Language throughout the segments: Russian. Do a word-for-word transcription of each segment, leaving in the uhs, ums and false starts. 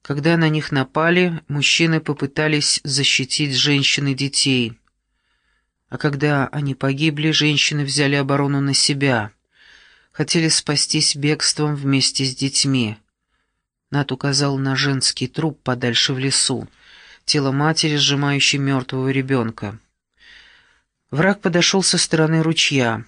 Когда на них напали, мужчины попытались защитить женщин и детей. А когда они погибли, женщины взяли оборону на себя. Хотели спастись бегством вместе с детьми. Нат указал на женский труп подальше в лесу, тело матери, сжимающей мертвого ребенка. Враг подошел со стороны ручья.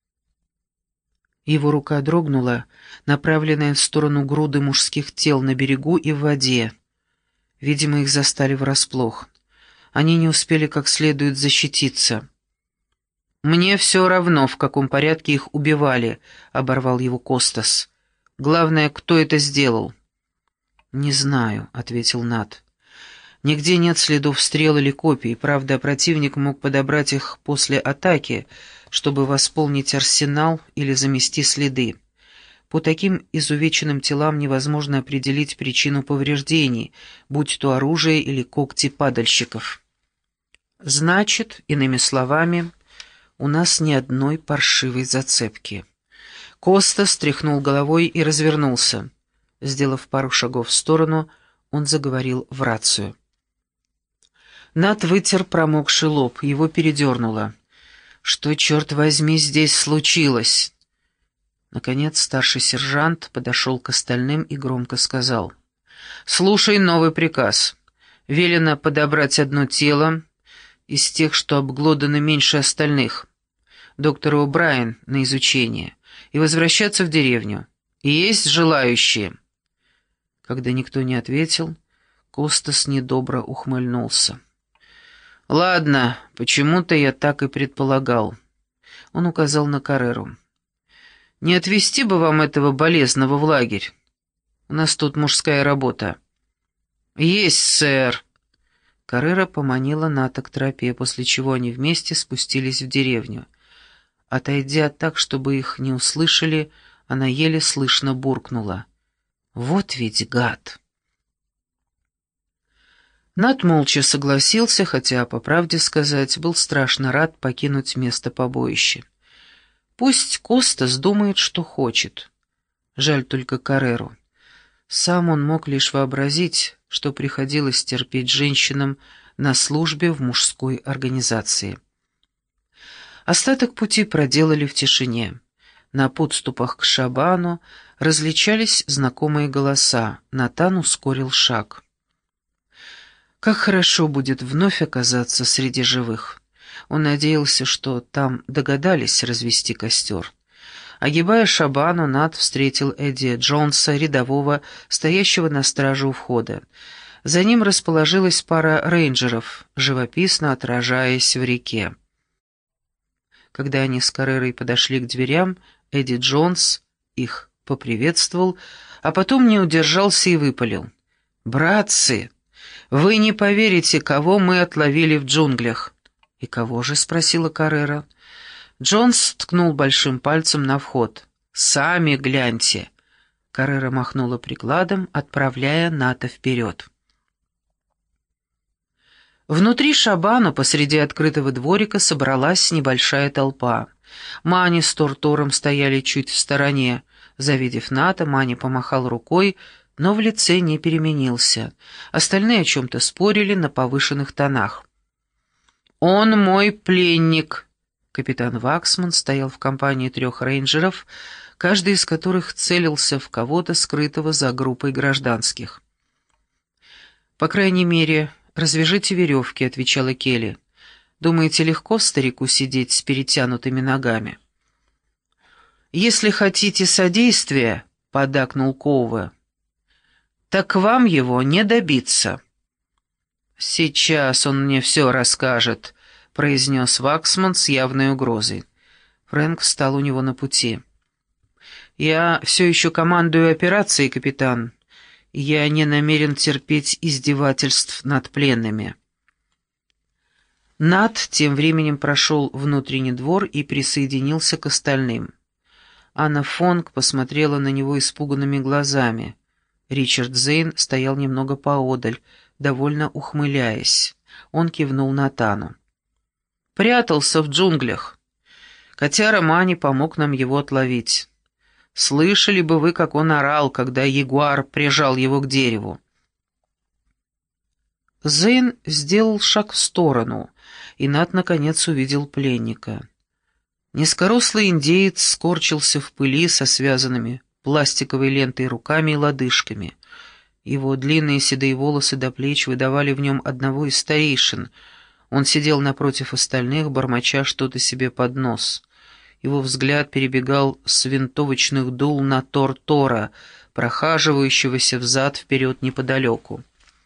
Его рука дрогнула, направленная в сторону груды мужских тел на берегу и в воде. Видимо, их застали врасплох. Они не успели как следует защититься. «Мне все равно, в каком порядке их убивали», — оборвал его Костас. «Главное, кто это сделал?» «Не знаю», — ответил Нат. «Нигде нет следов стрел или копий. Правда, противник мог подобрать их после атаки, чтобы восполнить арсенал или замести следы. По таким изувеченным телам невозможно определить причину повреждений, будь то оружие или когти падальщиков. Значит, иными словами, у нас ни одной паршивой зацепки». Коста стряхнул головой и развернулся. Сделав пару шагов в сторону, он заговорил в рацию. Нат вытер промокший лоб, его передернуло. «Что, черт возьми, здесь случилось?» Наконец старший сержант подошел к остальным и громко сказал: «Слушай новый приказ. Велено подобрать одно тело из тех, что обглоданы меньше остальных, доктору О'Брайен на изучение, и возвращаться в деревню. Есть желающие?» Когда никто не ответил, Костас недобро ухмыльнулся. «Ладно, почему-то я так и предполагал». Он указал на Карреру. «Не отвезти бы вам этого болезного в лагерь? У нас тут мужская работа». «Есть, сэр». Каррера поманила Ната к тропе, после чего они вместе спустились в деревню. Отойдя так, чтобы их не услышали, она еле слышно буркнула: «Вот ведь гад!» Нат молча согласился, хотя, по правде сказать, был страшно рад покинуть место побоища. Пусть Костас думает, что хочет. Жаль только Карреру. Сам он мог лишь вообразить, что приходилось терпеть женщинам на службе в мужской организации. Остаток пути проделали в тишине. На подступах к Шабану различались знакомые голоса. Натан ускорил шаг. Как хорошо будет вновь оказаться среди живых. Он надеялся, что там догадались развести костер. Огибая Шабану, Нат встретил Эдди Джонса, рядового, стоящего на страже у входа. За ним расположилась пара рейнджеров, живописно отражаясь в реке. Когда они с Каррерой подошли к дверям, Эдди Джонс их поприветствовал, а потом не удержался и выпалил: «Братцы, вы не поверите, кого мы отловили в джунглях». «И кого же?» — спросила Каррера. Джонс ткнул большим пальцем на вход. «Сами гляньте». Каррера махнула прикладом, отправляя Ната вперед. Внутри Шабана посреди открытого дворика собралась небольшая толпа. Мани с Тортором стояли чуть в стороне. Завидев Ната, Мани помахал рукой, но в лице не переменился. Остальные о чем-то спорили на повышенных тонах. «Он мой пленник!» Капитан Ваксман стоял в компании трех рейнджеров, каждый из которых целился в кого-то, скрытого за группой гражданских. «По крайней мере, развяжите веревки», — отвечала Келли. «Думаете, легко старику сидеть с перетянутыми ногами?» «Если хотите содействия», — поддакнул Коува, — «так вам его не добиться». «Сейчас он мне все расскажет», — произнес Ваксман с явной угрозой. Фрэнк встал у него на пути. «Я все еще командую операцией, капитан. Я не намерен терпеть издевательств над пленными». Нат тем временем прошел внутренний двор и присоединился к остальным. Анна Фонг посмотрела на него испуганными глазами. Ричард Зейн стоял немного поодаль, довольно ухмыляясь. Он кивнул Натану. «Прятался в джунглях. Котяра Мани помог нам его отловить. Слышали бы вы, как он орал, когда ягуар прижал его к дереву». Зейн сделал шаг в сторону, и Нат наконец увидел пленника. Низкорослый индеец скорчился в пыли со связанными пластиковой лентой руками и лодыжками. Его длинные седые волосы до плеч выдавали в нем одного из старейшин. Он сидел напротив остальных, бормоча что-то себе под нос. Его взгляд перебегал с винтовочных дул на Тор-Тора, прохаживающегося взад-вперед неподалеку.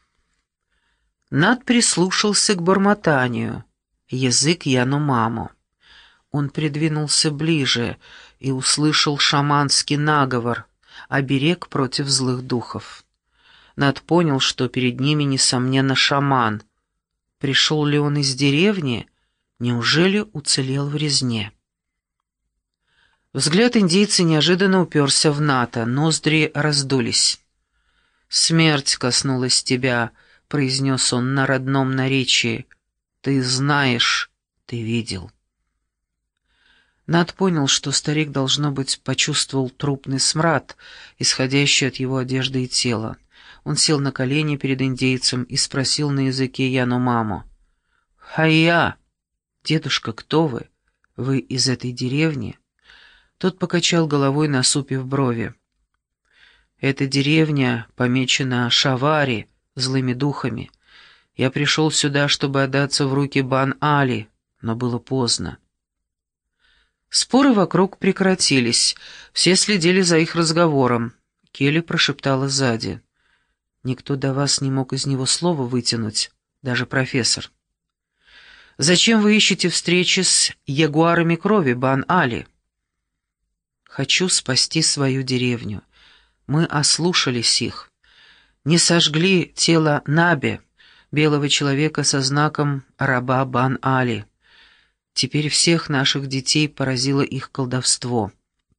Нат прислушался к бормотанию. Язык Яномамо. Он придвинулся ближе и услышал шаманский наговор, оберег против злых духов. Нат понял, что перед ними, несомненно, шаман. Пришел ли он из деревни? Неужели уцелел в резне? Взгляд индейца неожиданно уперся в Ната, ноздри раздулись. «Смерть коснулась тебя», — произнес он на родном наречии. «Ты знаешь, ты видел». Нат понял, что старик, должно быть, почувствовал трупный смрад, исходящий от его одежды и тела. Он сел на колени перед индейцем и спросил на языке Яномамо: «Хайя! Дедушка, кто вы? Вы из этой деревни?» Тот покачал головой, насупив брови. «Эта деревня помечена Шавари, злыми духами. Я пришел сюда, чтобы отдаться в руки Бан-Али, но было поздно». Споры вокруг прекратились, все следили за их разговором. Келли прошептала сзади: «Никто до вас не мог из него слова вытянуть, даже профессор». «Зачем вы ищете встречи с ягуарами крови, Бан-Али?» «Хочу спасти свою деревню. Мы ослушались их. Не сожгли тело Наби, белого человека со знаком раба Бан-Али. Теперь всех наших детей поразило их колдовство».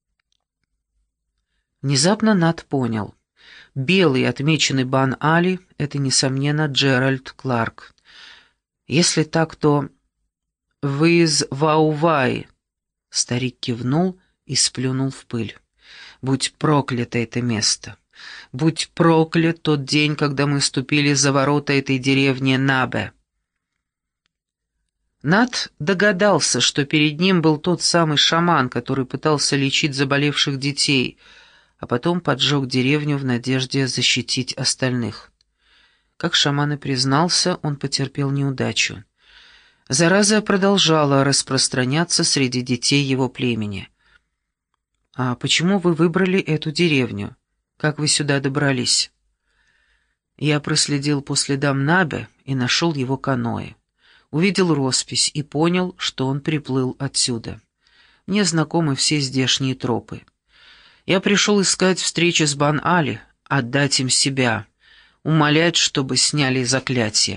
Внезапно Нат понял. Белый, отмеченный Бан-Али, — это, несомненно, Джеральд Кларк. Если так, то вы из Вауваи. Старик кивнул и сплюнул в пыль. «Будь проклято это место! Будь проклят тот день, когда мы ступили за ворота этой деревни Набе!» Нат догадался, что перед ним был тот самый шаман, который пытался лечить заболевших детей, а потом поджег деревню в надежде защитить остальных. Как шаман и признался, он потерпел неудачу. Зараза продолжала распространяться среди детей его племени. «А почему вы выбрали эту деревню? Как вы сюда добрались?» «Я проследил по следам Набе и нашел его каноэ. Увидел роспись и понял, что он приплыл отсюда. Мне знакомы все здешние тропы. Я пришел искать встречи с Бан-Али, отдать им себя, умолять, чтобы сняли заклятие».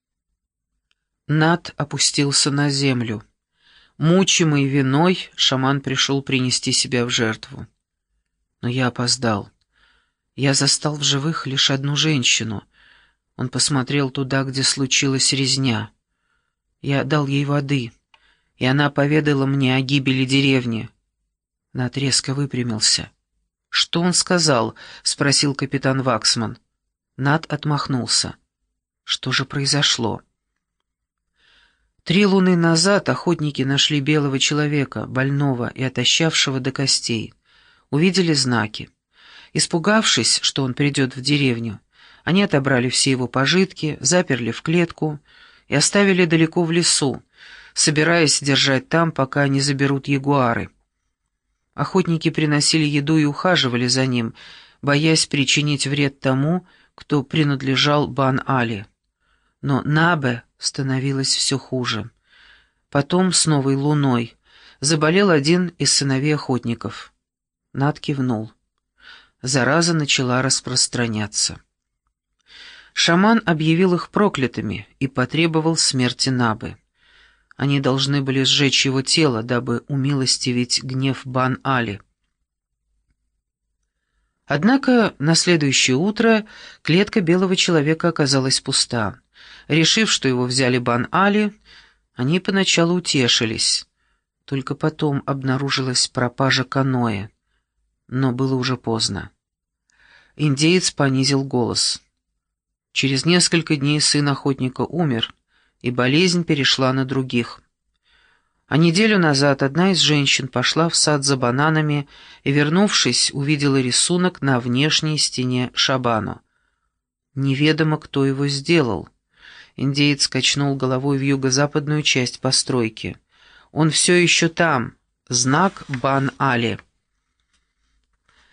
Нат опустился на землю. Мучимый виной, шаман пришел принести себя в жертву. Но я опоздал. Я застал в живых лишь одну женщину. Он посмотрел туда, где случилась резня. Я дал ей воды, и она поведала мне о гибели деревни. Нат резко выпрямился. «Что он сказал?» — спросил капитан Ваксман. Нат отмахнулся. «Что же произошло?» Три луны назад охотники нашли белого человека, больного и отощавшего до костей. Увидели знаки. Испугавшись, что он придет в деревню, они отобрали все его пожитки, заперли в клетку и оставили далеко в лесу, собираясь держать там, пока не заберут ягуары. Охотники приносили еду и ухаживали за ним, боясь причинить вред тому, кто принадлежал Бан-Али. Но Набе становилось все хуже. Потом, с новой луной, заболел один из сыновей охотников. Нат кивнул. Зараза начала распространяться. Шаман объявил их проклятыми и потребовал смерти Набы. Они должны были сжечь его тело, дабы умилостивить гнев Бан-Али. Однако на следующее утро клетка белого человека оказалась пуста. Решив, что его взяли Бан-Али, они поначалу утешились. Только потом обнаружилась пропажа каноэ. Но было уже поздно. Индеец понизил голос. Через несколько дней сын охотника умер, и болезнь перешла на других. А неделю назад одна из женщин пошла в сад за бананами и, вернувшись, увидела рисунок на внешней стене Шабану. Неведомо, кто его сделал. Индеец качнул головой в юго-западную часть постройки. Он все еще там. Знак Бан-Али.